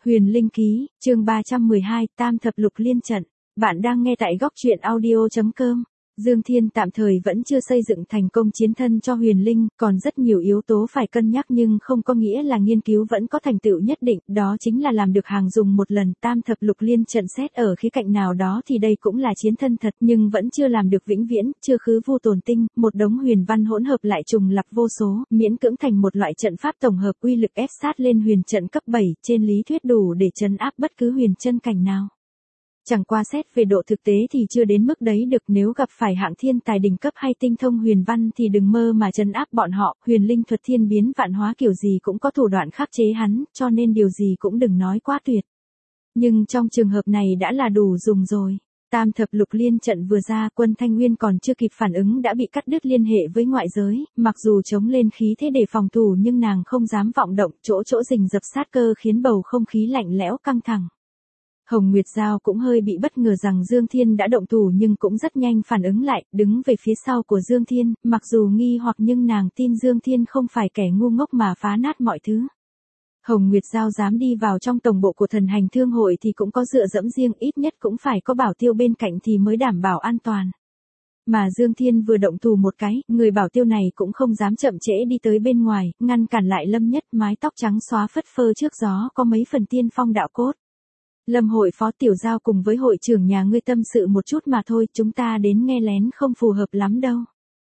Huyền Linh Ký, chương 312, Tam Thập Lục Liên Trận. Bạn đang nghe tại góc truyện audio.com. Dương Thiên tạm thời vẫn chưa xây dựng thành công chiến thân cho Huyền Linh, còn rất nhiều yếu tố phải cân nhắc nhưng không có nghĩa là nghiên cứu vẫn có thành tựu nhất định, đó chính là làm được hàng dùng một lần. Tam Thập Lục Liên Trận xét ở khía cạnh nào đó thì đây cũng là chiến thân thật nhưng vẫn chưa làm được vĩnh viễn, chưa khứ vô tồn tinh, một đống huyền văn hỗn hợp lại trùng lặp vô số, miễn cưỡng thành một loại trận pháp tổng hợp uy lực ép sát lên huyền trận cấp 7, trên lý thuyết đủ để trấn áp bất cứ huyền chân cảnh nào. Chẳng qua xét về độ thực tế thì chưa đến mức đấy được, nếu gặp phải hạng thiên tài đỉnh cấp hay tinh thông huyền văn thì đừng mơ mà trấn áp bọn họ. Huyền linh thuật thiên biến vạn hóa kiểu gì cũng có thủ đoạn khắc chế hắn, cho nên điều gì cũng đừng nói quá tuyệt. Nhưng trong trường hợp này đã là đủ dùng rồi. Tam thập lục liên trận vừa ra, Quân Thanh Nguyên còn chưa kịp phản ứng đã bị cắt đứt liên hệ với ngoại giới, mặc dù chống lên khí thế để phòng thủ nhưng nàng không dám vọng động, chỗ rình rập sát cơ khiến bầu không khí lạnh lẽo căng thẳng. Hồng Nguyệt Giao cũng hơi bị bất ngờ rằng Dương Thiên đã động thủ nhưng cũng rất nhanh phản ứng lại, đứng về phía sau của Dương Thiên, mặc dù nghi hoặc nhưng nàng tin Dương Thiên không phải kẻ ngu ngốc mà phá nát mọi thứ. Hồng Nguyệt Giao dám đi vào trong tổng bộ của Thần Hành Thương hội thì cũng có dựa dẫm riêng, ít nhất cũng phải có bảo tiêu bên cạnh thì mới đảm bảo an toàn. Mà Dương Thiên vừa động thủ một cái, người bảo tiêu này cũng không dám chậm trễ đi tới bên ngoài, ngăn cản lại Lâm Nhất, mái tóc trắng xóa phất phơ trước gió có mấy phần tiên phong đạo cốt. Lâm hội phó Tiểu Giao cùng với hội trưởng nhà ngươi tâm sự một chút mà thôi, chúng ta đến nghe lén không phù hợp lắm đâu.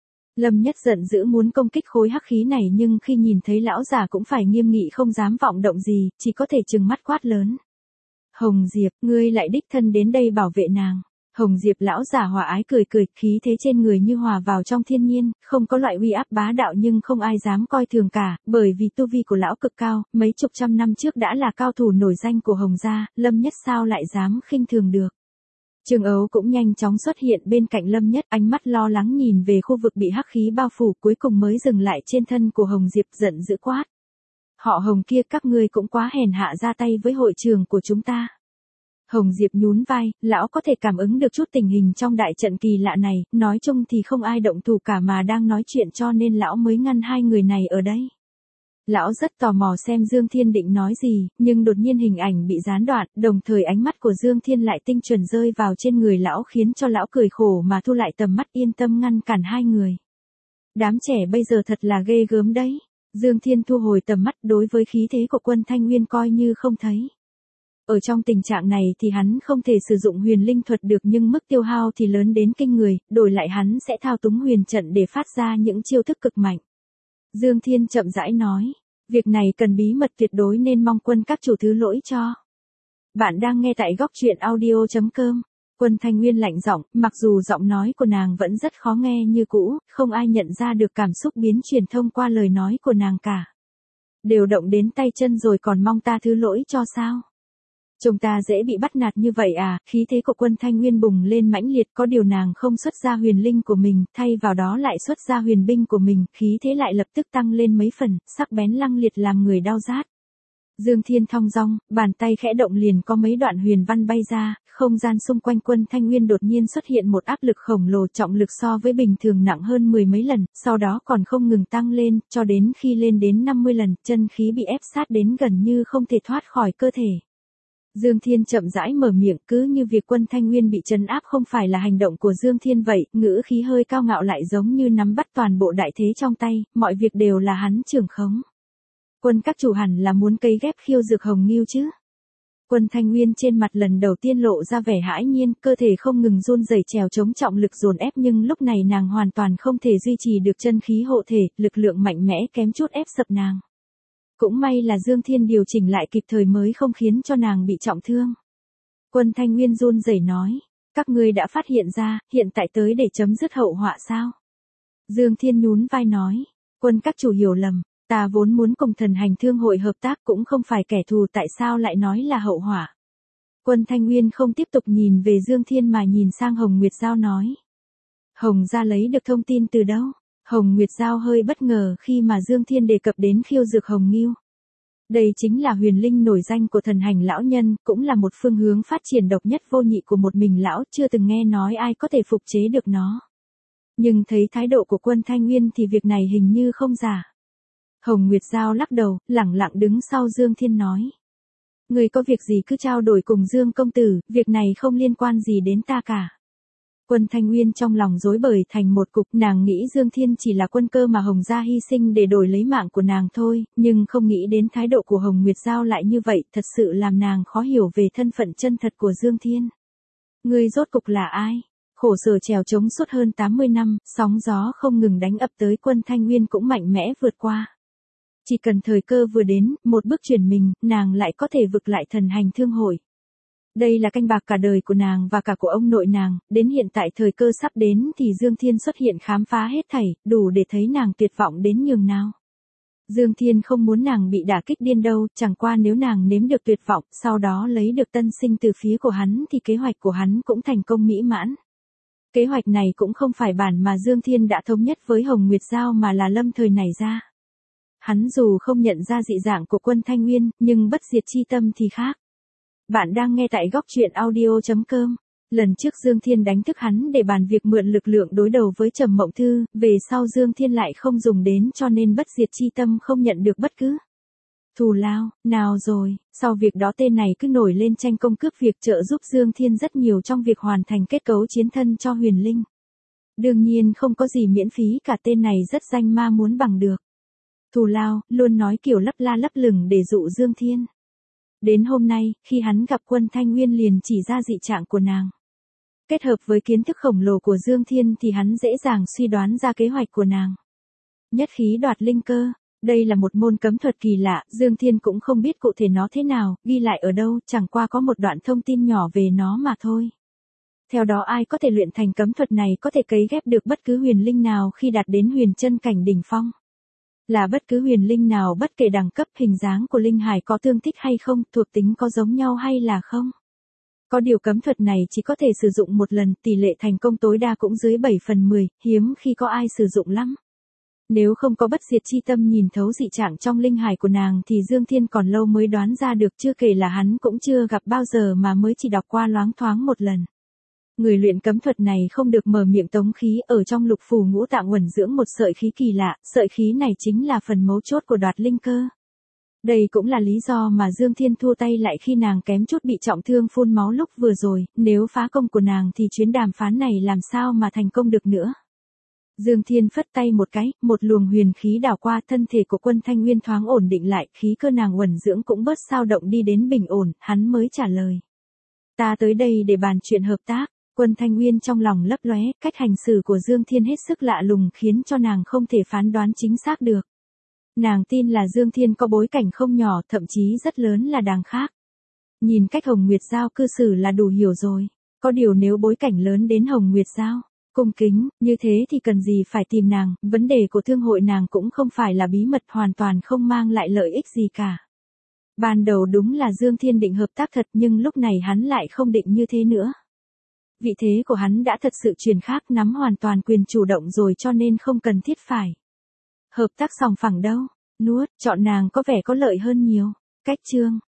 Lâm Nhất giận dữ muốn công kích khối hắc khí này nhưng khi nhìn thấy lão già cũng phải nghiêm nghị không dám vọng động gì, chỉ có thể trừng mắt quát lớn. Hồng Diệp, ngươi lại đích thân đến đây bảo vệ nàng. Hồng Diệp lão giả hòa ái cười, khí thế trên người như hòa vào trong thiên nhiên, không có loại uy áp bá đạo nhưng không ai dám coi thường cả, bởi vì tu vi của lão cực cao, mấy chục trăm năm trước đã là cao thủ nổi danh của Hồng gia, Lâm Nhất sao lại dám khinh thường được. Trường Ấu cũng nhanh chóng xuất hiện bên cạnh Lâm Nhất, ánh mắt lo lắng nhìn về khu vực bị hắc khí bao phủ, cuối cùng mới dừng lại trên thân của Hồng Diệp, giận dữ quát. Họ Hồng kia, các ngươi cũng quá hèn hạ, ra tay với hội trường của chúng ta. Hồng Diệp nhún vai, lão có thể cảm ứng được chút tình hình trong đại trận kỳ lạ này, nói chung thì không ai động thủ cả mà đang nói chuyện cho nên lão mới ngăn hai người này ở đây. Lão rất tò mò xem Dương Thiên định nói gì, nhưng đột nhiên hình ảnh bị gián đoạn, đồng thời ánh mắt của Dương Thiên lại tinh chuẩn rơi vào trên người lão khiến cho lão cười khổ mà thu lại tầm mắt, yên tâm ngăn cản hai người. Đám trẻ bây giờ thật là ghê gớm đấy. Dương Thiên thu hồi tầm mắt, đối với khí thế của Quân Thanh Nguyên coi như không thấy. Ở trong tình trạng này thì hắn không thể sử dụng huyền linh thuật được nhưng mức tiêu hao thì lớn đến kinh người, đổi lại hắn sẽ thao túng huyền trận để phát ra những chiêu thức cực mạnh. Dương Thiên chậm rãi nói, việc này cần bí mật tuyệt đối nên mong Quân các chủ thứ lỗi cho. Bạn đang nghe tại góc truyện audio.com. Quân Thanh Nguyên lạnh giọng, mặc dù giọng nói của nàng vẫn rất khó nghe như cũ, không ai nhận ra được cảm xúc biến chuyển thông qua lời nói của nàng cả. Đều động đến tay chân rồi còn mong ta thứ lỗi cho sao? Chúng ta dễ bị bắt nạt như vậy à? Khí thế của Quân Thanh Nguyên bùng lên mãnh liệt, có điều nàng không xuất ra huyền linh của mình, thay vào đó lại xuất ra huyền binh của mình, khí thế lại lập tức tăng lên mấy phần, sắc bén lăng liệt làm người đau rát. Dương Thiên thong dong, bàn tay khẽ động liền có mấy đoạn huyền văn bay ra, không gian xung quanh Quân Thanh Nguyên đột nhiên xuất hiện một áp lực khổng lồ, trọng lực so với bình thường nặng hơn 10 mấy lần, sau đó còn không ngừng tăng lên, cho đến khi lên đến 50 lần, chân khí bị ép sát đến gần như không thể thoát khỏi cơ thể. Dương Thiên chậm rãi mở miệng, cứ như việc Quân Thanh Nguyên bị trấn áp không phải là hành động của Dương Thiên vậy, ngữ khí hơi cao ngạo lại giống như nắm bắt toàn bộ đại thế trong tay, mọi việc đều là hắn trưởng khống. Quân các chủ hẳn là muốn cấy ghép khiêu dược Hồng Ngưu chứ. Quân Thanh Nguyên trên mặt lần đầu tiên lộ ra vẻ hãi nhiên, cơ thể không ngừng run rẩy trèo chống trọng lực dồn ép nhưng lúc này nàng hoàn toàn không thể duy trì được chân khí hộ thể, lực lượng mạnh mẽ kém chút ép sập nàng. Cũng may là Dương Thiên điều chỉnh lại kịp thời mới không khiến cho nàng bị trọng thương. Quân Thanh Nguyên run rẩy nói, các ngươi đã phát hiện ra, hiện tại tới để chấm dứt hậu họa sao? Dương Thiên nhún vai nói, Quân các chủ hiểu lầm, ta vốn muốn cùng Thần Hành Thương hội hợp tác cũng không phải kẻ thù, tại sao lại nói là hậu họa? Quân Thanh Nguyên không tiếp tục nhìn về Dương Thiên mà nhìn sang Hồng Nguyệt Giao nói. Hồng gia lấy được thông tin từ đâu? Hồng Nguyệt Giao hơi bất ngờ khi mà Dương Thiên đề cập đến khiêu dược Hồng Ngưu. Đây chính là huyền linh nổi danh của Thần Hành lão nhân, cũng là một phương hướng phát triển độc nhất vô nhị của một mình lão, chưa từng nghe nói ai có thể phục chế được nó. Nhưng thấy thái độ của Quân Thanh Nguyên thì việc này hình như không giả. Hồng Nguyệt Giao lắc đầu, lẳng lặng đứng sau Dương Thiên nói. Người có việc gì cứ trao đổi cùng Dương công tử, việc này không liên quan gì đến ta cả. Quân Thanh Nguyên trong lòng rối bời thành một cục, nàng nghĩ Dương Thiên chỉ là quân cơ mà Hồng Gia hy sinh để đổi lấy mạng của nàng thôi, nhưng không nghĩ đến thái độ của Hồng Nguyệt Giao lại như vậy, thật sự làm nàng khó hiểu về thân phận chân thật của Dương Thiên. Ngươi rốt cục là ai? Khổ sở trèo trống suốt hơn 80 năm, sóng gió không ngừng đánh ập tới, Quân Thanh Nguyên cũng mạnh mẽ vượt qua. Chỉ cần thời cơ vừa đến, một bước chuyển mình, nàng lại có thể vực lại thần hành thương hội. Đây là canh bạc cả đời của nàng và cả của ông nội nàng, đến hiện tại thời cơ sắp đến thì Dương Thiên xuất hiện khám phá hết thảy, đủ để thấy nàng tuyệt vọng đến nhường nào. Dương Thiên không muốn nàng bị đả kích điên đâu, chẳng qua nếu nàng nếm được tuyệt vọng, sau đó lấy được tân sinh từ phía của hắn thì kế hoạch của hắn cũng thành công mỹ mãn. Kế hoạch này cũng không phải bản mà Dương Thiên đã thống nhất với Hồng Nguyệt Giao mà là lâm thời nảy ra. Hắn dù không nhận ra dị dạng của Quân Thanh Nguyên, nhưng bất diệt chi tâm thì khác. Bạn đang nghe tại góc truyện audio.com. Lần trước Dương Thiên đánh thức hắn để bàn việc mượn lực lượng đối đầu với Trầm Mộng Thư, về sau Dương Thiên lại không dùng đến cho nên bất diệt chi tâm không nhận được bất cứ thù lao nào rồi. Sau việc đó tên này cứ nổi lên tranh công cướp việc, trợ giúp Dương Thiên rất nhiều trong việc hoàn thành kết cấu chiến thân cho Huyền Linh. Đương nhiên không có gì miễn phí cả, tên này rất danh ma muốn bằng được thù lao, luôn nói kiểu lấp la lấp lửng để dụ Dương Thiên. Đến hôm nay, khi hắn gặp Quân Thanh Nguyên liền chỉ ra dị trạng của nàng. Kết hợp với kiến thức khổng lồ của Dương Thiên thì hắn dễ dàng suy đoán ra kế hoạch của nàng. Nhất khí đoạt linh cơ, đây là một môn cấm thuật kỳ lạ, Dương Thiên cũng không biết cụ thể nó thế nào, ghi lại ở đâu, chẳng qua có một đoạn thông tin nhỏ về nó mà thôi. Theo đó ai có thể luyện thành cấm thuật này có thể cấy ghép được bất cứ huyền linh nào khi đạt đến huyền chân cảnh đỉnh phong. Là bất cứ huyền linh nào bất kể đẳng cấp, hình dáng của linh hải có tương thích hay không, thuộc tính có giống nhau hay là không. Có điều cấm thuật này chỉ có thể sử dụng một lần, tỷ lệ thành công tối đa cũng dưới 7/10, hiếm khi có ai sử dụng lắm. Nếu không có bất diệt chi tâm nhìn thấu dị trạng trong linh hải của nàng thì Dương Thiên còn lâu mới đoán ra được, chưa kể là hắn cũng chưa gặp bao giờ mà mới chỉ đọc qua loáng thoáng một lần. Người luyện cấm thuật này không được mở miệng tống khí, ở trong lục phủ ngũ tạng uẩn dưỡng một sợi khí kỳ lạ, sợi khí này chính là phần mấu chốt của đoạt linh cơ. Đây cũng là lý do mà Dương Thiên thua tay lại khi nàng kém chút bị trọng thương phun máu lúc vừa rồi, nếu phá công của nàng thì chuyến đàm phán này làm sao mà thành công được nữa. Dương Thiên phất tay một cái, một luồng huyền khí đảo qua, thân thể của Quân Thanh Nguyên thoáng ổn định lại, khí cơ nàng uẩn dưỡng cũng bớt dao động đi đến bình ổn, hắn mới trả lời. Ta tới đây để bàn chuyện hợp tác. Quân Thanh Nguyên trong lòng lấp lóe, cách hành xử của Dương Thiên hết sức lạ lùng khiến cho nàng không thể phán đoán chính xác được. Nàng tin là Dương Thiên có bối cảnh không nhỏ, thậm chí rất lớn là đàng khác. Nhìn cách Hồng Nguyệt Giao cư xử là đủ hiểu rồi. Có điều nếu bối cảnh lớn đến Hồng Nguyệt Giao, cung kính, như thế thì cần gì phải tìm nàng, vấn đề của thương hội nàng cũng không phải là bí mật, hoàn toàn không mang lại lợi ích gì cả. Ban đầu đúng là Dương Thiên định hợp tác thật, nhưng lúc này hắn lại không định như thế nữa. Vị thế của hắn đã thật sự chuyển khác, nắm hoàn toàn quyền chủ động rồi, cho nên không cần thiết phải hợp tác sòng phẳng đâu. Nuốt, chọn nàng có vẻ có lợi hơn nhiều. Cách chương